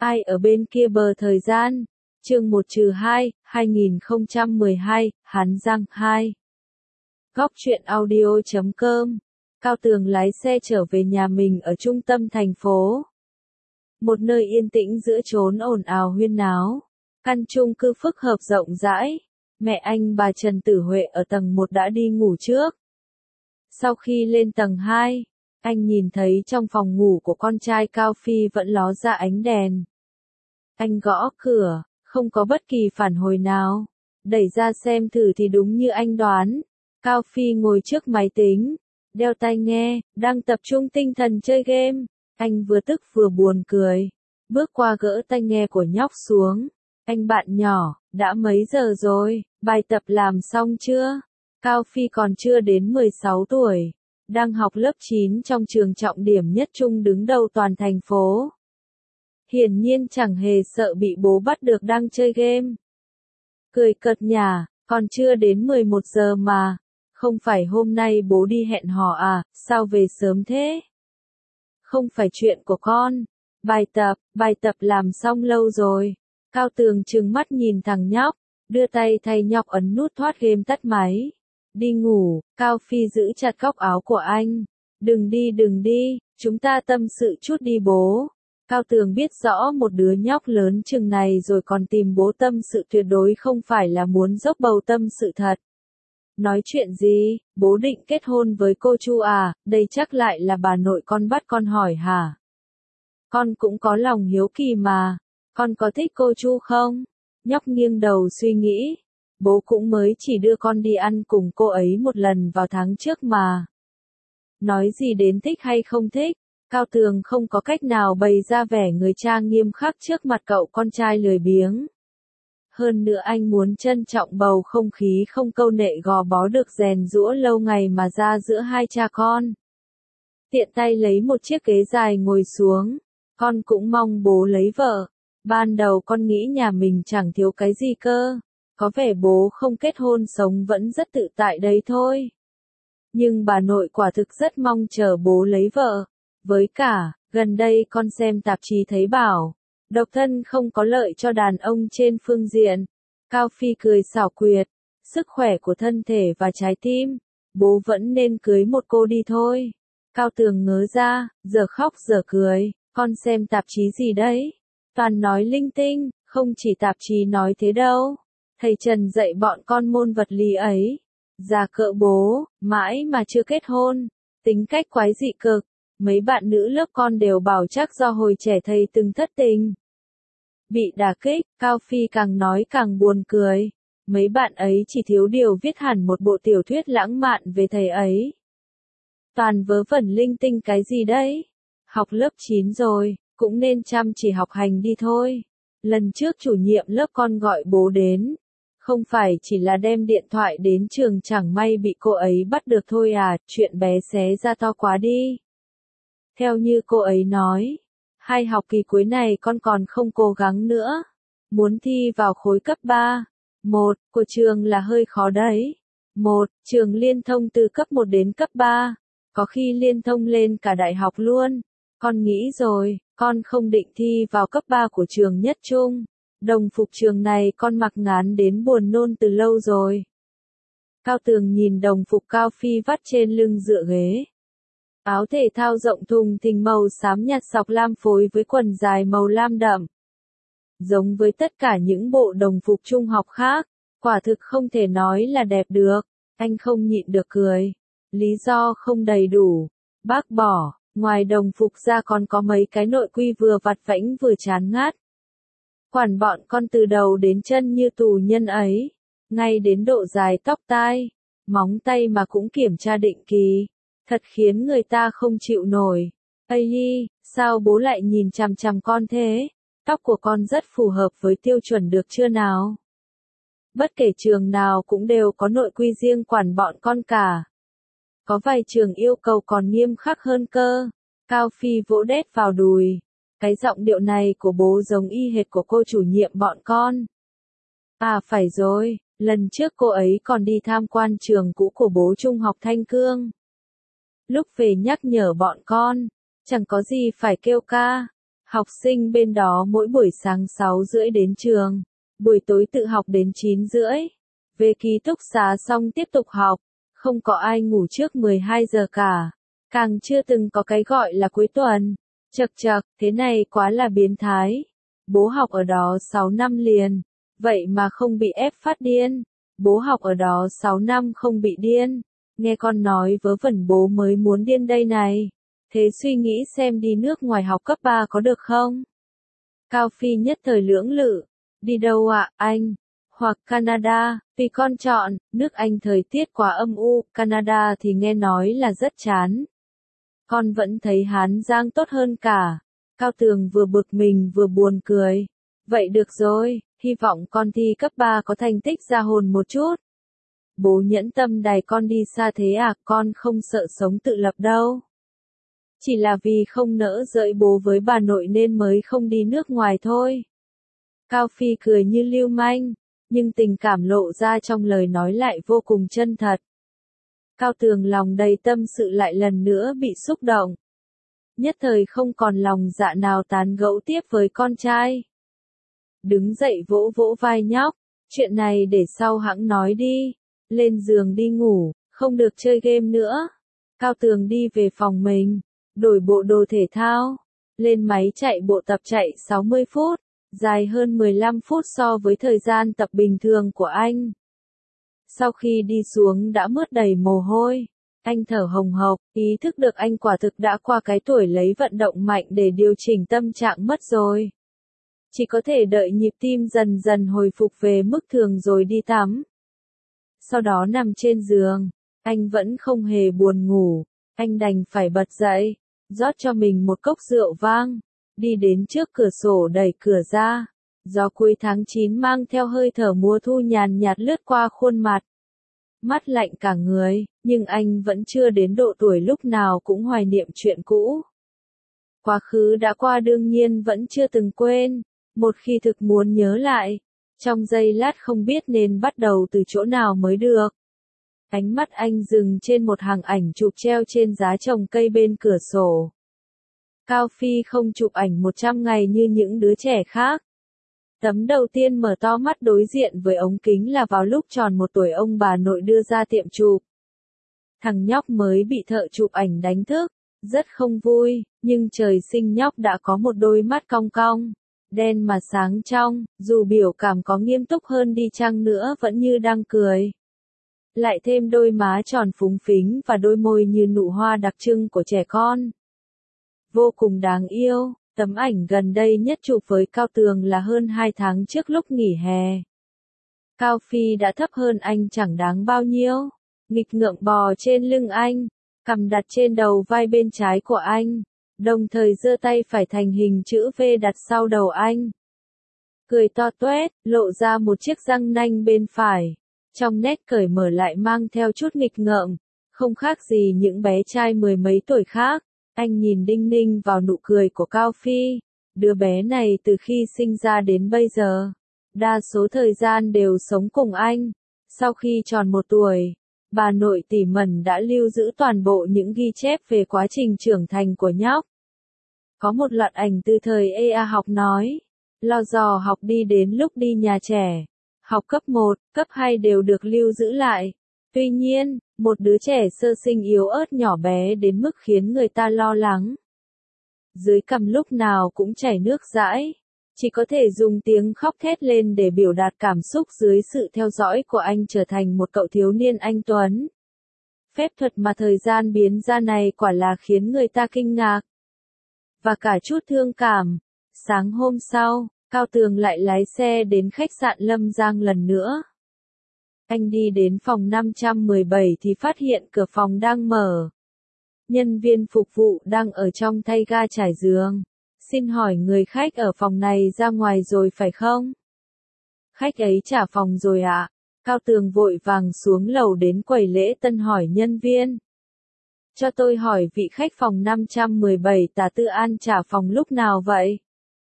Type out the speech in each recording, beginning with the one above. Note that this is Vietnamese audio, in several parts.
Ai ở bên kia bờ thời gian? Chương 1-2, 2012, Hán Giang 2. Góc truyện audio.com. Cao Tường lái xe trở về nhà mình ở trung tâm thành phố. Một nơi yên tĩnh giữa chốn ồn ào huyên náo. Căn chung cư phức hợp rộng rãi. Mẹ anh bà Trần Tử Huệ ở tầng 1 đã đi ngủ trước. Sau khi lên tầng 2, anh nhìn thấy trong phòng ngủ của con trai Cao Phi vẫn ló ra ánh đèn. Anh gõ cửa, không có bất kỳ phản hồi nào. Đẩy ra xem thử thì đúng như anh đoán. Cao Phi ngồi trước máy tính, đeo tai nghe, đang tập trung tinh thần chơi game. Anh vừa tức vừa buồn cười. Bước qua gỡ tai nghe của nhóc xuống. Anh bạn nhỏ, đã mấy giờ rồi, bài tập làm xong chưa? Cao Phi còn chưa đến 16 tuổi. Đang học lớp 9 trong trường trọng điểm nhất trung đứng đầu toàn thành phố. Hiển nhiên chẳng hề sợ bị bố bắt được đang chơi game. Cười cợt nhả, còn chưa đến 11 giờ mà. Không phải hôm nay bố đi hẹn hò à, sao về sớm thế? Không phải chuyện của con. Bài tập làm xong lâu rồi. Cao Tường trừng mắt nhìn thằng nhóc, đưa tay thay nhóc ấn nút thoát game tắt máy. Đi ngủ, Cao Phi giữ chặt góc áo của anh. Đừng đi, chúng ta tâm sự chút đi bố. Cao Tường biết rõ một đứa nhóc lớn chừng này rồi còn tìm bố tâm sự tuyệt đối không phải là muốn dốc bầu tâm sự thật. Nói chuyện gì, bố định kết hôn với cô Chu à, đây chắc lại là bà nội con bắt con hỏi hả? Con cũng có lòng hiếu kỳ mà, con có thích cô Chu không? Nhóc nghiêng đầu suy nghĩ, bố cũng mới chỉ đưa con đi ăn cùng cô ấy một lần vào tháng trước mà. Nói gì đến thích hay không thích? Cao Tường không có cách nào bày ra vẻ người cha nghiêm khắc trước mặt cậu con trai lười biếng. Hơn nữa anh muốn trân trọng bầu không khí không câu nệ gò bó được rèn giũa lâu ngày mà ra giữa hai cha con. Tiện tay lấy một chiếc ghế dài ngồi xuống. Con cũng mong bố lấy vợ. Ban đầu con nghĩ nhà mình chẳng thiếu cái gì cơ. Có vẻ bố không kết hôn sống vẫn rất tự tại đấy thôi. Nhưng bà nội quả thực rất mong chờ bố lấy vợ. Với cả, gần đây con xem tạp chí thấy bảo, độc thân không có lợi cho đàn ông trên phương diện. Cao Phi cười xảo quyệt, sức khỏe của thân thể và trái tim, bố vẫn nên cưới một cô đi thôi. Cao Tường ngớ ra, giờ khóc giờ cười, con xem tạp chí gì đấy? Toàn nói linh tinh, không chỉ tạp chí nói thế đâu. Thầy Trần dạy bọn con môn vật lý ấy. Già cỡ bố, mãi mà chưa kết hôn, tính cách quái dị cực. Mấy bạn nữ lớp con đều bảo chắc do hồi trẻ thầy từng thất tình. Bị đả kích, Cao Phi càng nói càng buồn cười. Mấy bạn ấy chỉ thiếu điều viết hẳn một bộ tiểu thuyết lãng mạn về thầy ấy. Toàn vớ vẩn linh tinh cái gì đấy? Học lớp 9 rồi, cũng nên chăm chỉ học hành đi thôi. Lần trước chủ nhiệm lớp con gọi bố đến. Không phải chỉ là đem điện thoại đến trường chẳng may bị cô ấy bắt được thôi à, chuyện bé xé ra to quá đi. Theo như cô ấy nói, 2 học kỳ cuối này con còn không cố gắng nữa. Muốn thi vào khối cấp 3. 1 của trường là hơi khó đấy. Trường liên thông từ cấp 1 đến cấp 3. Có khi liên thông lên cả đại học luôn. Con nghĩ rồi, con không định thi vào cấp 3 của trường nhất trung. Đồng phục trường này con mặc ngán đến buồn nôn từ lâu rồi. Cao Tường nhìn đồng phục Cao Phi vắt trên lưng dựa ghế. Áo thể thao rộng thùng thình màu xám nhạt sọc lam phối với quần dài màu lam đậm. Giống với tất cả những bộ đồng phục trung học khác, quả thực không thể nói là đẹp được. Anh không nhịn được cười. Lý do không đầy đủ. Bác bỏ, ngoài đồng phục ra còn có mấy cái nội quy vừa vặt vãnh vừa chán ngắt. Quản bọn con từ đầu đến chân như tù nhân ấy. Ngay đến độ dài tóc tai, móng tay mà cũng kiểm tra định kỳ. Thật khiến người ta không chịu nổi. Ây hi, sao bố lại nhìn chằm chằm con thế? Tóc của con rất phù hợp với tiêu chuẩn được chưa nào? Bất kể trường nào cũng đều có nội quy riêng quản bọn con cả. Có vài trường yêu cầu còn nghiêm khắc hơn cơ. Cao Phi vỗ đét vào đùi. Cái giọng điệu này của bố giống y hệt của cô chủ nhiệm bọn con. À phải rồi, lần trước cô ấy còn đi tham quan trường cũ của bố trung học Thanh Cương. Lúc về nhắc nhở bọn con, chẳng có gì phải kêu ca. Học sinh bên đó mỗi buổi sáng 6 rưỡi đến trường, buổi tối tự học đến 9 rưỡi. Về ký túc xá xong tiếp tục học, không có ai ngủ trước 12 giờ cả. Càng chưa từng có cái gọi là cuối tuần. Chậc chậc, thế này quá là biến thái. Bố học ở đó 6 năm liền, vậy mà không bị ép phát điên. Bố học ở đó 6 năm không bị điên. Nghe con nói vớ vẩn bố mới muốn điên đây này. Thế suy nghĩ xem đi nước ngoài học cấp 3 có được không? Cao Phi nhất thời lưỡng lự. Đi đâu ạ, anh? Hoặc Canada, vì con chọn, nước Anh thời tiết quá âm u, Canada thì nghe nói là rất chán. Con vẫn thấy Hán Giang tốt hơn cả. Cao Tường vừa bực mình vừa buồn cười. Vậy được rồi, hy vọng con thi cấp 3 có thành tích ra hồn một chút. Bố nhẫn tâm đày con đi xa thế à, con không sợ sống tự lập đâu. Chỉ là vì không nỡ dỡi bố với bà nội nên mới không đi nước ngoài thôi. Cao Phi cười như lưu manh, nhưng tình cảm lộ ra trong lời nói lại vô cùng chân thật. Cao Tường lòng đầy tâm sự lại lần nữa bị xúc động. Nhất thời không còn lòng dạ nào tán gẫu tiếp với con trai. Đứng dậy vỗ vỗ vai nhóc, chuyện này để sau hẵng nói đi, lên giường đi ngủ, không được chơi game nữa. Cao Tường đi về phòng mình, đổi bộ đồ thể thao, lên máy chạy bộ tập chạy 60 phút, dài hơn 15 phút so với thời gian tập bình thường của anh. Sau khi đi xuống đã mướt đầy mồ hôi, anh thở hồng hộc, ý thức được anh quả thực đã qua cái tuổi lấy vận động mạnh để điều chỉnh tâm trạng mất rồi. Chỉ có thể đợi nhịp tim dần dần hồi phục về mức thường rồi đi tắm. Sau đó nằm trên giường, anh vẫn không hề buồn ngủ, anh đành phải bật dậy, rót cho mình một cốc rượu vang, đi đến trước cửa sổ đẩy cửa ra. Gió cuối tháng 9 mang theo hơi thở mùa thu nhàn nhạt lướt qua khuôn mặt. Mắt lạnh cả người, nhưng anh vẫn chưa đến độ tuổi lúc nào cũng hoài niệm chuyện cũ. Quá khứ đã qua đương nhiên vẫn chưa từng quên, một khi thực muốn nhớ lại, trong giây lát không biết nên bắt đầu từ chỗ nào mới được. Ánh mắt anh dừng trên một hàng ảnh chụp treo trên giá trồng cây bên cửa sổ. Cao Phi không chụp ảnh 100 ngày như những đứa trẻ khác. Tấm đầu tiên mở to mắt đối diện với ống kính là vào lúc tròn 1 tuổi ông bà nội đưa ra tiệm chụp. Thằng nhóc mới bị thợ chụp ảnh đánh thức, rất không vui, nhưng trời sinh nhóc đã có một đôi mắt cong cong, đen mà sáng trong, dù biểu cảm có nghiêm túc hơn đi chăng nữa vẫn như đang cười. Lại thêm đôi má tròn phúng phính và đôi môi như nụ hoa đặc trưng của trẻ con. Vô cùng đáng yêu. Tấm ảnh gần đây nhất chụp với Cao Tường là hơn 2 tháng trước lúc nghỉ hè. Cao Phi đã thấp hơn anh chẳng đáng bao nhiêu, nghịch ngợm bò trên lưng anh, cằm đặt trên đầu vai bên trái của anh, đồng thời giơ tay phải thành hình chữ V đặt sau đầu anh. Cười to toét, lộ ra một chiếc răng nanh bên phải, trong nét cởi mở lại mang theo chút nghịch ngợm, không khác gì những bé trai mười mấy tuổi khác. Anh nhìn đinh ninh vào nụ cười của Cao Phi, đứa bé này từ khi sinh ra đến bây giờ, đa số thời gian đều sống cùng anh. Sau khi tròn 1 tuổi, bà nội tỉ mẩn đã lưu giữ toàn bộ những ghi chép về quá trình trưởng thành của nhóc. Có một loạt ảnh từ thời EA học nói, lo dò học đi đến lúc đi nhà trẻ, học cấp 1, cấp 2 đều được lưu giữ lại. Tuy nhiên, một đứa trẻ sơ sinh yếu ớt nhỏ bé đến mức khiến người ta lo lắng. Dưới cằm lúc nào cũng chảy nước dãi, chỉ có thể dùng tiếng khóc thét lên để biểu đạt cảm xúc dưới sự theo dõi của anh trở thành một cậu thiếu niên anh tuấn. Phép thuật mà thời gian biến ra này quả là khiến người ta kinh ngạc. Và cả chút thương cảm. Sáng hôm sau, Cao Tường lại lái xe đến khách sạn Lâm Giang lần nữa. Anh đi đến phòng 517 thì phát hiện cửa phòng đang mở. Nhân viên phục vụ đang ở trong thay ga trải giường. Xin hỏi người khách ở phòng này ra ngoài rồi phải không? Khách ấy trả phòng rồi ạ. Cao Tường vội vàng xuống lầu đến quầy lễ tân hỏi nhân viên. Cho tôi hỏi vị khách phòng 517 Tả Tư An trả phòng lúc nào vậy?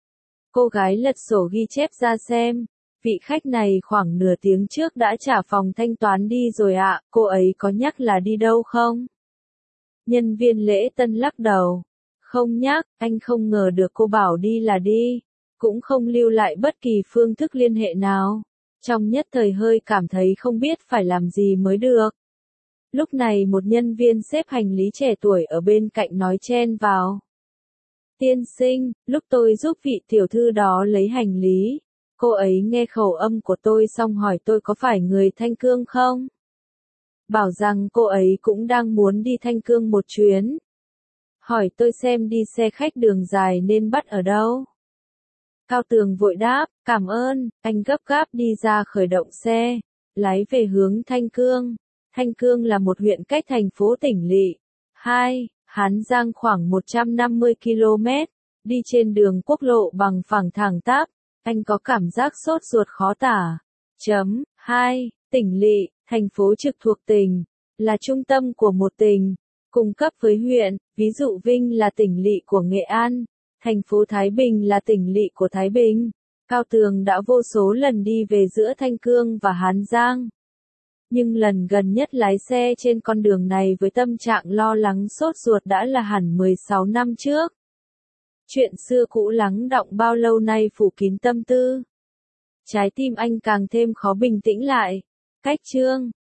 Cô gái lật sổ ghi chép ra xem. Vị khách này khoảng nửa tiếng trước đã trả phòng thanh toán đi rồi ạ, cô ấy có nhắc là đi đâu không? Nhân viên lễ tân lắc đầu. Không nhắc, anh không ngờ được cô bảo đi là đi, cũng không lưu lại bất kỳ phương thức liên hệ nào. Trong nhất thời hơi cảm thấy không biết phải làm gì mới được. Lúc này một nhân viên xếp hành lý trẻ tuổi ở bên cạnh nói chen vào. Tiên sinh, lúc tôi giúp vị tiểu thư đó lấy hành lý, cô ấy nghe khẩu âm của tôi xong hỏi tôi có phải người Thanh Cương không? Bảo rằng cô ấy cũng đang muốn đi Thanh Cương một chuyến. Hỏi tôi xem đi xe khách đường dài nên bắt ở đâu. Cao Tường vội đáp, cảm ơn, anh gấp gáp đi ra khởi động xe, lái về hướng Thanh Cương. Thanh Cương là một huyện cách thành phố Tỉnh Lỵ. 2. Hán Giang khoảng 150 km, đi trên đường quốc lộ bằng phẳng thẳng tắp, anh có cảm giác sốt ruột khó tả. 2. Tỉnh Lỵ, thành phố trực thuộc tỉnh, là trung tâm của một tỉnh, cung cấp với huyện, ví dụ Vinh là tỉnh lỵ của Nghệ An, thành phố Thái Bình là tỉnh lỵ của Thái Bình. Cao Tường đã vô số lần đi về giữa Thanh Cương và Hán Giang. Nhưng lần gần nhất lái xe trên con đường này với tâm trạng lo lắng sốt ruột đã là hẳn 16 năm trước. Chuyện xưa cũ lắng đọng bao lâu nay phủ kín tâm tư. Trái tim anh càng thêm khó bình tĩnh lại. Cách chương